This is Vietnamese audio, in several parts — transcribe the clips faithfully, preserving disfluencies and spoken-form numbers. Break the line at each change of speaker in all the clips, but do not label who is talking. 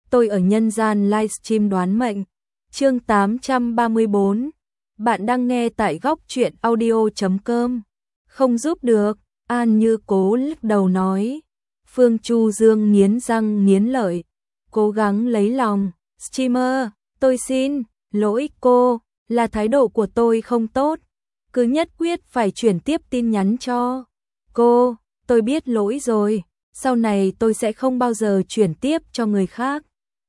tôi ở nhân gian livestream đoán mệnh. Chương tám trăm ba mươi bốn. Bạn đang nghe tại góc truyện audio chấm com. Không giúp được, An Như Cố lắc đầu nói. Phương Chu Dương nghiến răng nghiến lợi, cố gắng lấy lòng. Streamer, tôi xin lỗi cô, là thái độ của tôi không tốt. Cứ nhất quyết phải chuyển tiếp tin nhắn cho cô. Tôi biết lỗi rồi, sau này tôi sẽ không bao giờ chuyển tiếp cho người khác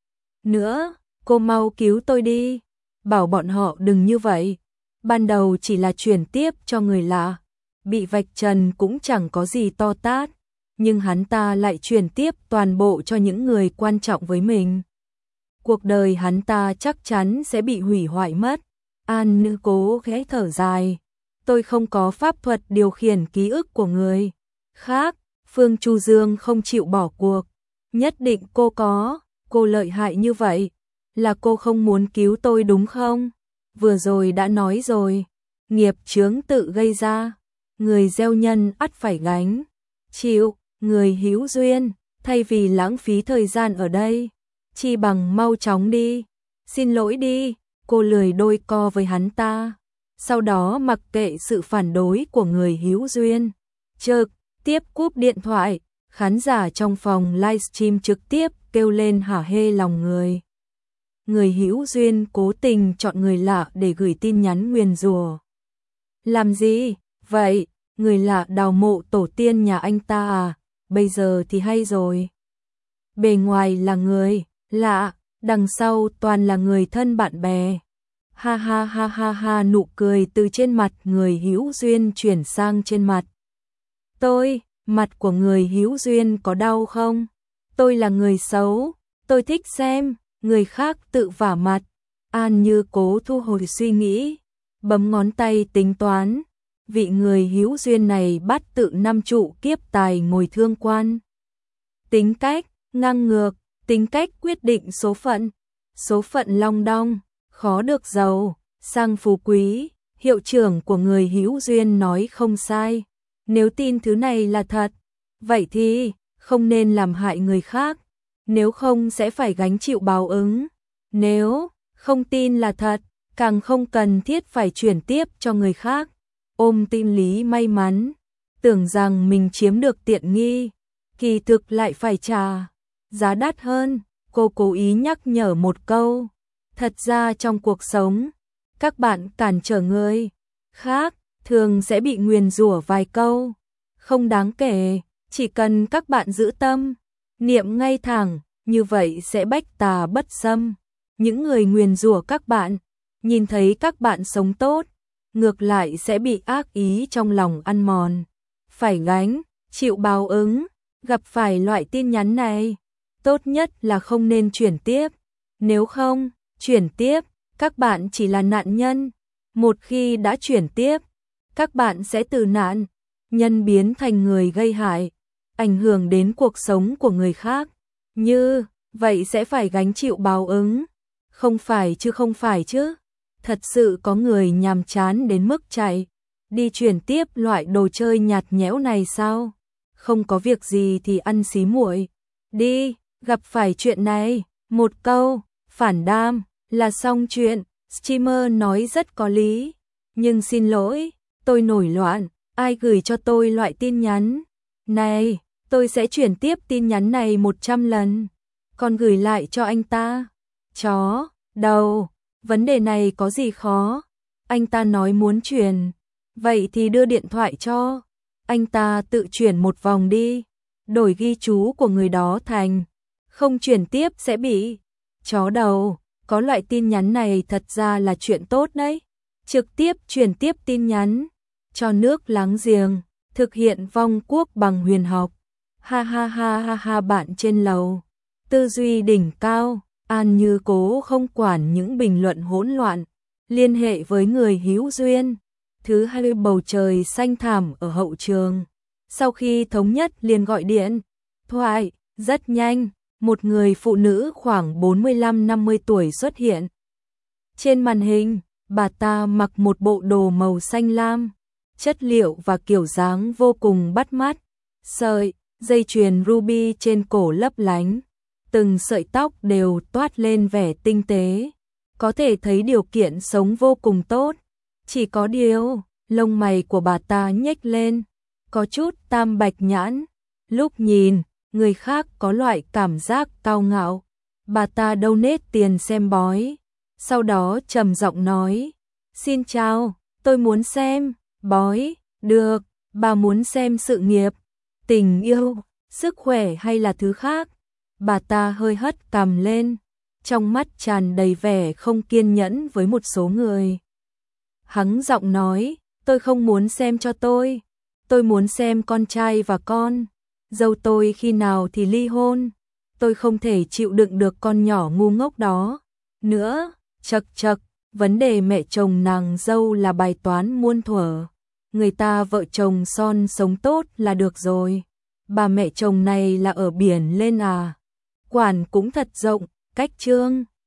nữa. Cô mau cứu tôi đi, bảo bọn họ đừng như vậy. Ban đầu chỉ là chuyển tiếp cho người lạ, bị vạch trần cũng chẳng có gì to tát, nhưng hắn ta lại chuyển tiếp toàn bộ cho những người quan trọng với mình. Cuộc đời hắn ta chắc chắn sẽ bị hủy hoại mất. An Như Cố khẽ thở dài. Tôi không có pháp thuật điều khiển ký ức của người khác. Phương Chu Dương không chịu bỏ cuộc. Nhất định cô có, cô lợi hại như vậy, là cô không muốn cứu tôi đúng không? Vừa rồi đã nói rồi, nghiệp chướng tự gây ra, người gieo nhân ắt phải gánh chịu. Người hữu duyên, thay vì lãng phí thời gian ở đây, chi bằng mau chóng đi. Xin lỗi đi, cô lười đôi co với hắn ta. Sau đó mặc kệ sự phản đối của người hữu duyên, trực tiếp cúp điện thoại. Khán giả trong phòng livestream trực tiếp kêu lên hả hê lòng người. Người hữu duyên cố tình chọn người lạ để gửi tin nhắn nguyền rủa. Làm gì vậy? Người lạ đào mộ tổ tiên nhà anh ta à? Bây giờ thì hay rồi. Bề ngoài là người lạ, đằng sau toàn là người thân bạn bè. Ha ha ha ha ha, nụ cười từ trên mặt người hữu duyên chuyển sang trên mặt tôi. Mặt của người hữu duyên có đau không? Tôi là người xấu, tôi thích xem người khác tự vả mặt. An Như Cố thu hồi suy nghĩ, bấm ngón tay tính toán. Vị người hữu duyên này bắt tự năm trụ kiếp tài ngồi thương quan. Tính cách ngang ngược, tính cách quyết định số phận. Số phận long đong, khó được giàu, sang phú quý. Hiệu trưởng của người hữu duyên nói không sai. Nếu tin thứ này là thật, vậy thì không nên làm hại người khác, nếu không sẽ phải gánh chịu báo ứng. Nếu không tin là thật, càng không cần thiết phải chuyển tiếp cho người khác. Ôm tâm lý may mắn, tưởng rằng mình chiếm được tiện nghi, kỳ thực lại phải trả giá đắt hơn. Cô cố ý nhắc nhở một câu. Thật ra trong cuộc sống, các bạn cản trở người khác thường sẽ bị nguyền rủa vài câu. Không đáng kể, chỉ cần các bạn giữ tâm niệm ngay thẳng, như vậy sẽ bách tà bất xâm. Những người nguyền rủa các bạn, nhìn thấy các bạn sống tốt, ngược lại sẽ bị ác ý trong lòng ăn mòn, phải gánh chịu báo ứng. Gặp phải loại tin nhắn này, tốt nhất là không nên chuyển tiếp. Nếu không, chuyển tiếp, các bạn chỉ là nạn nhân. Một khi đã chuyển tiếp, các bạn sẽ từ nạn nhân biến thành người gây hại, ảnh hưởng đến cuộc sống của người khác. Như vậy sẽ phải gánh chịu báo ứng. Không phải chứ không phải chứ. Thật sự có người nhàm chán đến mức chạy đi chuyển tiếp loại đồ chơi nhạt nhẽo này sao? Không có việc gì thì ăn xí muội đi. Gặp phải chuyện này, một câu phản đam là xong chuyện. Streamer nói rất có lý. Nhưng xin lỗi, tôi nổi loạn. Ai gửi cho tôi loại tin nhắn này? Tôi sẽ chuyển tiếp tin nhắn này một trăm lần, còn gửi lại cho anh ta. Chó đầu, vấn đề này có gì khó? Anh ta nói muốn chuyển, vậy thì đưa điện thoại cho anh ta tự chuyển một vòng đi. Đổi ghi chú của người đó thành không chuyển tiếp sẽ bị chó đầu. Có loại tin nhắn này thật ra là chuyện tốt đấy. Trực tiếp chuyển tiếp tin nhắn cho nước láng giềng, thực hiện vong quốc bằng huyền học. Ha ha ha ha ha, bạn trên lầu, tư duy đỉnh cao. An Như Cố không quản những bình luận hỗn loạn, liên hệ với người hữu duyên. Thứ hai, bầu trời xanh thẳm ở hậu trường. Sau khi thống nhất liền gọi điện thoại, rất nhanh, một người phụ nữ khoảng bốn mươi lăm năm mươi tuổi xuất hiện. Trên màn hình, bà ta mặc một bộ đồ màu xanh lam, chất liệu và kiểu dáng vô cùng bắt mắt. Sợi dây chuyền ruby trên cổ lấp lánh, từng sợi tóc đều toát lên vẻ tinh tế, có thể thấy điều kiện sống vô cùng tốt. Chỉ có điều, lông mày của bà ta nhếch lên, có chút tam bạch nhãn, lúc nhìn, người khác có loại cảm giác cao ngạo. Bà ta đâu nết tiền xem bói, sau đó trầm giọng nói, xin chào, tôi muốn xem bói. Được, bà muốn xem sự nghiệp, tình yêu, sức khỏe hay là thứ khác? Bà ta hơi hất cằm lên, trong mắt tràn đầy vẻ không kiên nhẫn với một số người. Hắng giọng nói, tôi không muốn xem cho tôi, tôi muốn xem con trai và con dâu tôi khi nào thì ly hôn, tôi không thể chịu đựng được con nhỏ ngu ngốc đó nữa. Chật chật, vấn đề mẹ chồng nàng dâu là bài toán muôn thuở, người ta vợ chồng son sống tốt là được rồi. Bà mẹ chồng này là ở biển lên à? Quản cũng thật rộng, cách trương